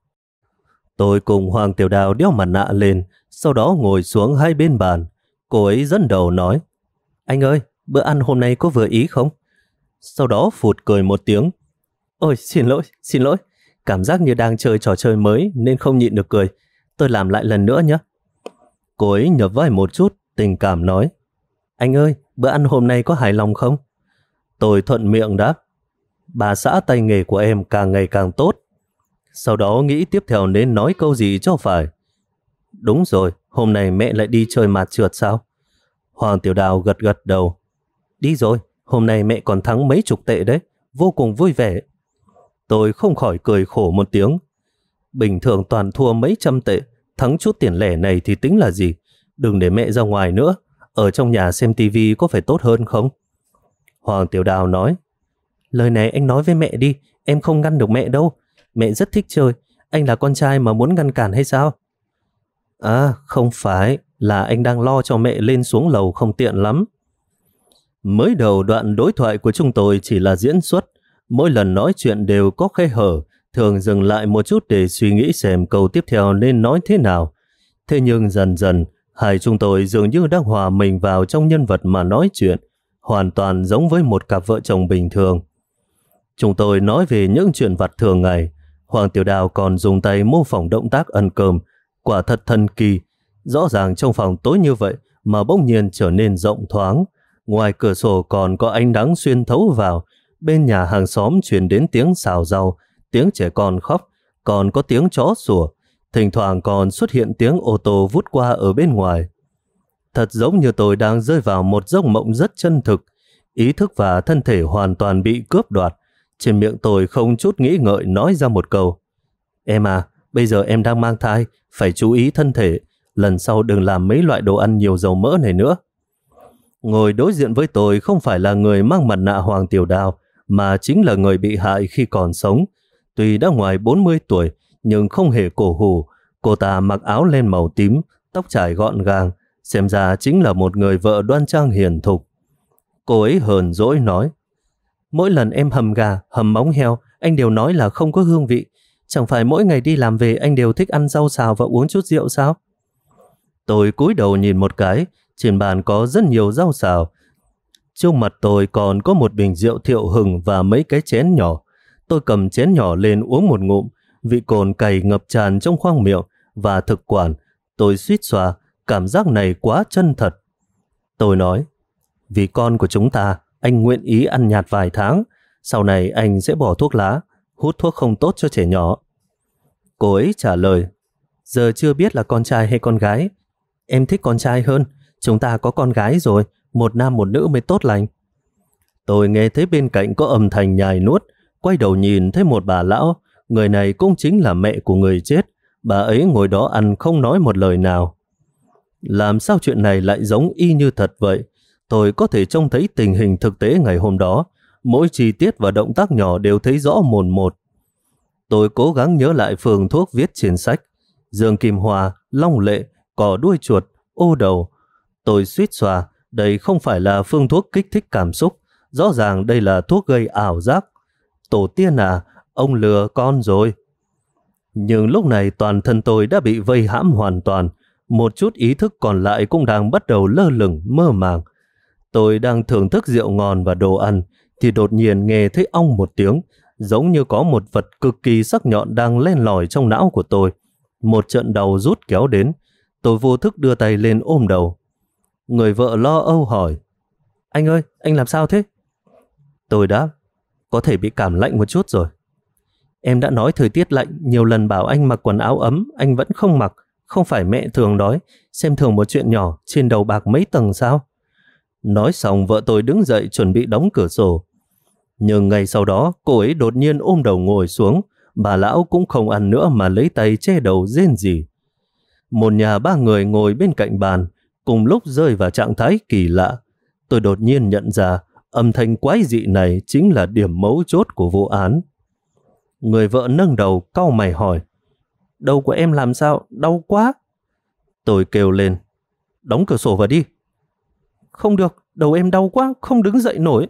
Tôi cùng Hoàng Tiểu Đào đeo mặt nạ lên, sau đó ngồi xuống hai bên bàn. Cô ấy dẫn đầu nói, anh ơi, bữa ăn hôm nay có vừa ý không? Sau đó phụt cười một tiếng. Ôi, xin lỗi, cảm giác như đang chơi trò chơi mới nên không nhịn được cười. Tôi làm lại lần nữa nhé. Cô ấy nhập vai một chút, tình cảm nói, anh ơi, bữa ăn hôm nay có hài lòng không? Tôi thuận miệng đáp, bà xã tay nghề của em càng ngày càng tốt. Sau đó nghĩ tiếp theo nên nói câu gì cho phải. Đúng rồi, hôm nay mẹ lại đi chơi mạt trượt sao? Hoàng Tiểu Đào gật gật đầu. Đi rồi, hôm nay mẹ còn thắng mấy chục tệ đấy, vô cùng vui vẻ. Tôi không khỏi cười khổ một tiếng. Bình thường toàn thua mấy trăm tệ, thắng chút tiền lẻ này thì tính là gì? Đừng để mẹ ra ngoài nữa, ở trong nhà xem tivi có phải tốt hơn không? Hoàng Tiểu Đào nói, Lời này anh nói với mẹ đi, em không ngăn được mẹ đâu. Mẹ rất thích chơi, anh là con trai mà muốn ngăn cản hay sao? À, không phải, là anh đang lo cho mẹ lên xuống lầu không tiện lắm. Mới đầu đoạn đối thoại của chúng tôi chỉ là diễn xuất, mỗi lần nói chuyện đều có khe hở, thường dừng lại một chút để suy nghĩ xem câu tiếp theo nên nói thế nào. Thế nhưng dần dần, hai chúng tôi dường như đang hòa mình vào trong nhân vật mà nói chuyện, hoàn toàn giống với một cặp vợ chồng bình thường. Chúng tôi nói về những chuyện vặt thường ngày, Hoàng Tiểu Đào còn dùng tay mô phỏng động tác ăn cơm, quả thật thần kỳ. Rõ ràng trong phòng tối như vậy mà bỗng nhiên trở nên rộng thoáng, ngoài cửa sổ còn có ánh nắng xuyên thấu vào, bên nhà hàng xóm truyền đến tiếng xào rau, tiếng trẻ con khóc, còn có tiếng chó sủa, thỉnh thoảng còn xuất hiện tiếng ô tô vút qua ở bên ngoài. Thật giống như tôi đang rơi vào một giấc mộng rất chân thực, ý thức và thân thể hoàn toàn bị cướp đoạt. Trên miệng tôi không chút nghĩ ngợi nói ra một câu: Em à, bây giờ em đang mang thai, phải chú ý thân thể, lần sau đừng làm mấy loại đồ ăn nhiều dầu mỡ này nữa. Ngồi đối diện với tôi không phải là người mang mặt nạ Hoàng Tiểu Đào, mà chính là người bị hại khi còn sống. Tuy đã ngoài 40 tuổi, nhưng không hề cổ hủ. Cô ta mặc áo len màu tím, tóc trải gọn gàng, xem ra chính là một người vợ đoan trang hiền thục. Cô ấy hờn dỗi nói: Mỗi lần em hầm gà, hầm móng heo, anh đều nói là không có hương vị. Chẳng phải mỗi ngày đi làm về anh đều thích ăn rau xào và uống chút rượu sao? Tôi cúi đầu nhìn một cái, trên bàn có rất nhiều rau xào. Trước mặt tôi còn có một bình rượu Thiệu Hừng và mấy cái chén nhỏ. Tôi cầm chén nhỏ lên uống một ngụm, vị cồn cay ngập tràn trong khoang miệng và thực quản. Tôi suýt xoa, cảm giác này quá chân thật. Tôi nói: Vì con của chúng ta, anh nguyện ý ăn nhạt vài tháng, sau này anh sẽ bỏ thuốc lá, hút thuốc không tốt cho trẻ nhỏ. Cô ấy trả lời: Giờ chưa biết là con trai hay con gái. Em thích con trai hơn, chúng ta có con gái rồi, một nam một nữ mới tốt lành. Tôi nghe thấy bên cạnh có âm thanh nhai nuốt, quay đầu nhìn thấy một bà lão, người này cũng chính là mẹ của người chết. Bà ấy ngồi đó ăn không nói một lời nào. Làm sao chuyện này lại giống y như thật vậy? Tôi có thể trông thấy tình hình thực tế ngày hôm đó, mỗi chi tiết và động tác nhỏ đều thấy rõ mồn một. Tôi cố gắng nhớ lại phương thuốc viết trên sách: Dương Kim Hoa, Long Lệ, cỏ đuôi chuột, ô đầu. Tôi suýt xoa, đây không phải là phương thuốc kích thích cảm xúc, rõ ràng đây là thuốc gây ảo giác. Tổ tiên à, ông lừa con rồi. Nhưng lúc này toàn thân tôi đã bị vây hãm hoàn toàn, một chút ý thức còn lại cũng đang bắt đầu lơ lửng, mơ màng. Tôi đang thưởng thức rượu ngon và đồ ăn, thì đột nhiên nghe thấy ong một tiếng, giống như có một vật cực kỳ sắc nhọn đang len lỏi trong não của tôi. Một trận đau rút kéo đến, tôi vô thức đưa tay lên ôm đầu. Người vợ lo âu hỏi: Anh ơi, anh làm sao thế? Tôi đáp: Có thể bị cảm lạnh một chút rồi. Em đã nói thời tiết lạnh, nhiều lần bảo anh mặc quần áo ấm, anh vẫn không mặc. Không phải mẹ thường nói, xem thường một chuyện nhỏ, trên đầu bạc mấy tầng sao? Nói xong vợ tôi đứng dậy chuẩn bị đóng cửa sổ. Nhưng ngay sau đó cô ấy đột nhiên ôm đầu ngồi xuống. Bà lão cũng không ăn nữa mà lấy tay che đầu rên rỉ. Một nhà ba người ngồi bên cạnh bàn, cùng lúc rơi vào trạng thái kỳ lạ. Tôi đột nhiên nhận ra âm thanh quái dị này chính là điểm mấu chốt của vụ án. Người vợ nâng đầu cau mày hỏi: Đầu của em làm sao? Đau quá. Tôi kêu lên: Đóng cửa sổ vào đi. Không được, đầu em đau quá, không đứng dậy nổi.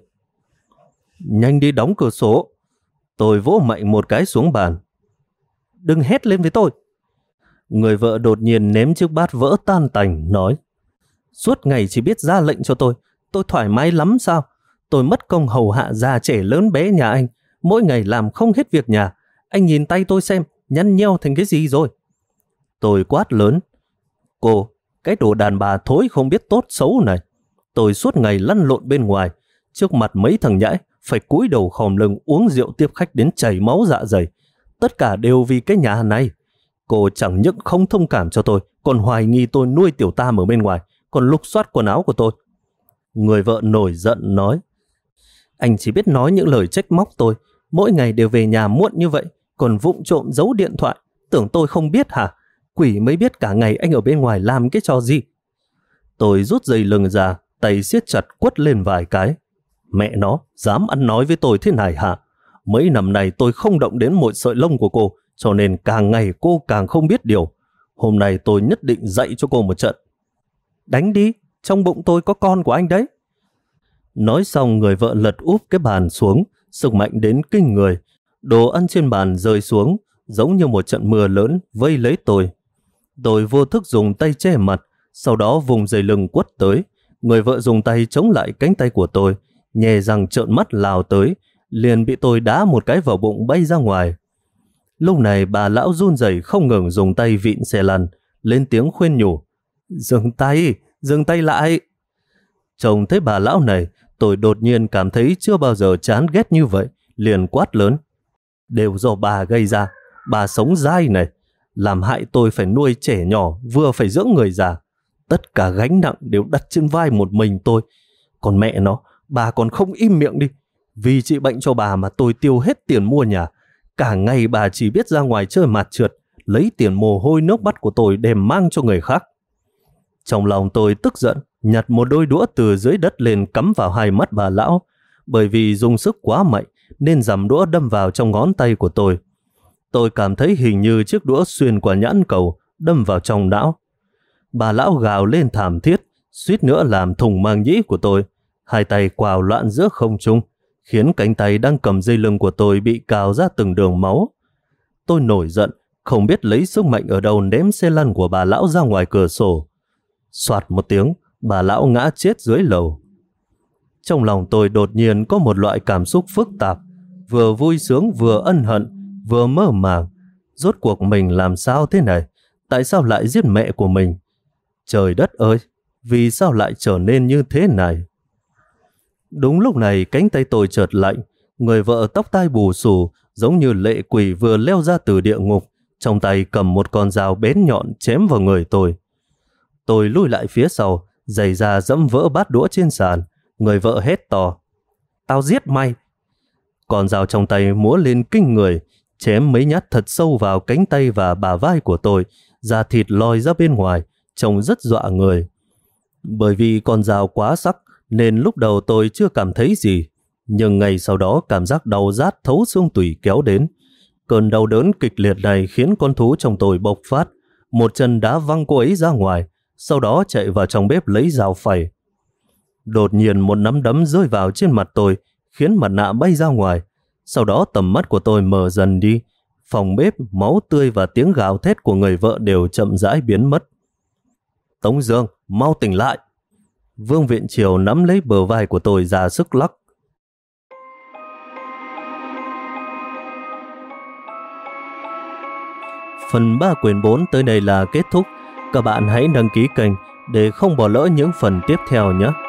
Nhanh đi đóng cửa sổ. Tôi vỗ mạnh một cái xuống bàn. Đừng hét lên với tôi. Người vợ đột nhiên ném chiếc bát vỡ tan tành, nói: Suốt ngày chỉ biết ra lệnh cho tôi thoải mái lắm sao? Tôi mất công hầu hạ già trẻ lớn bé nhà anh, mỗi ngày làm không hết việc nhà. Anh nhìn tay tôi xem, nhăn nheo thành cái gì rồi? Tôi quát lớn: Cô, cái đồ đàn bà thối không biết tốt xấu này. Tôi suốt ngày lăn lộn bên ngoài, trước mặt mấy thằng nhãi, phải cúi đầu khom lưng uống rượu tiếp khách đến chảy máu dạ dày. Tất cả đều vì cái nhà này. Cô chẳng những không thông cảm cho tôi, còn hoài nghi tôi nuôi tiểu tam ở bên ngoài, còn lục soát quần áo của tôi. Người vợ nổi giận nói: Anh chỉ biết nói những lời trách móc tôi, mỗi ngày đều về nhà muộn như vậy, còn vụng trộm giấu điện thoại. Tưởng tôi không biết hả? Quỷ mới biết cả ngày anh ở bên ngoài làm cái trò gì. Tôi rút dây lưng ra, tay siết chặt quất lên vài cái. Mẹ nó, dám ăn nói với tôi thế này hả? Mấy năm này tôi không động đến một sợi lông của cô, cho nên càng ngày cô càng không biết điều. Hôm nay tôi nhất định dạy cho cô một trận. Đánh đi, trong bụng tôi có con của anh đấy. Nói xong người vợ lật úp cái bàn xuống, sức mạnh đến kinh người. Đồ ăn trên bàn rơi xuống, giống như một trận mưa lớn vây lấy tôi. Tôi vô thức dùng tay che mặt, sau đó vùng dây lưng quất tới. Người vợ dùng tay chống lại cánh tay của tôi, nhè răng trợn mắt lao tới, liền bị tôi đá một cái vào bụng bay ra ngoài. Lúc này bà lão run rẩy không ngừng dùng tay vịn xe lăn, lên tiếng khuyên nhủ. Dừng tay lại. Trông thấy bà lão này, tôi đột nhiên cảm thấy chưa bao giờ chán ghét như vậy, liền quát lớn. Đều do bà gây ra, bà sống dai này, làm hại tôi phải nuôi trẻ nhỏ, vừa phải dưỡng người già. Tất cả gánh nặng đều đặt trên vai một mình tôi. Còn mẹ nó, bà còn không im miệng đi. Vì trị bệnh cho bà mà tôi tiêu hết tiền mua nhà. Cả ngày bà chỉ biết ra ngoài chơi mạt trượt, lấy tiền mồ hôi nước mắt của tôi đem mang cho người khác. Trong lòng tôi tức giận, nhặt một đôi đũa từ dưới đất lên cắm vào hai mắt bà lão. Bởi vì dùng sức quá mạnh nên dằm đũa đâm vào trong ngón tay của tôi. Tôi cảm thấy hình như chiếc đũa xuyên qua nhãn cầu, đâm vào trong não. Bà lão gào lên thảm thiết, suýt nữa làm thủng màng nhĩ của tôi. Hai tay quào loạn giữa không trung, khiến cánh tay đang cầm dây lưng của tôi bị cào ra từng đường máu. Tôi nổi giận, không biết lấy sức mạnh ở đâu ném xe lăn của bà lão ra ngoài cửa sổ. Soạt một tiếng, bà lão ngã chết dưới lầu. Trong lòng tôi đột nhiên có một loại cảm xúc phức tạp, vừa vui sướng vừa ân hận, vừa mơ màng. Rốt cuộc mình làm sao thế này? Tại sao lại giết mẹ của mình? Trời đất ơi, vì sao lại trở nên như thế này? Đúng lúc này cánh tay tôi chợt lạnh, người vợ tóc tai bù xù giống như lệ quỷ vừa leo ra từ địa ngục, trong tay cầm một con dao bén nhọn chém vào người tôi. Tôi lùi lại phía sau, giày da dẫm vỡ bát đũa trên sàn. Người vợ hét to. Tao giết mày! Con dao trong tay múa lên kinh người, chém mấy nhát thật sâu vào cánh tay và bả vai của tôi, da thịt lòi ra bên ngoài, trông rất dọa người. Bởi vì con dao quá sắc nên lúc đầu tôi chưa cảm thấy gì, nhưng ngay sau đó cảm giác đau rát thấu xương tủy kéo đến. Cơn đau đớn kịch liệt này khiến con thú trong tôi bộc phát, một chân đá văng cô ấy ra ngoài, sau đó chạy vào trong bếp lấy dao phay. Đột nhiên một nắm đấm rơi vào trên mặt tôi, khiến mặt nạ bay ra ngoài. Sau đó tầm mắt của tôi mờ dần đi. Phòng bếp, máu tươi và tiếng gào thét của người vợ đều chậm rãi biến mất. Tống Dương, mau tỉnh lại! Vương Viện Triều nắm lấy bờ vai của tôi ra sức lắc. Phần 3 quyển 4 tới đây là kết thúc. Các bạn hãy đăng ký kênh để không bỏ lỡ những phần tiếp theo nhé.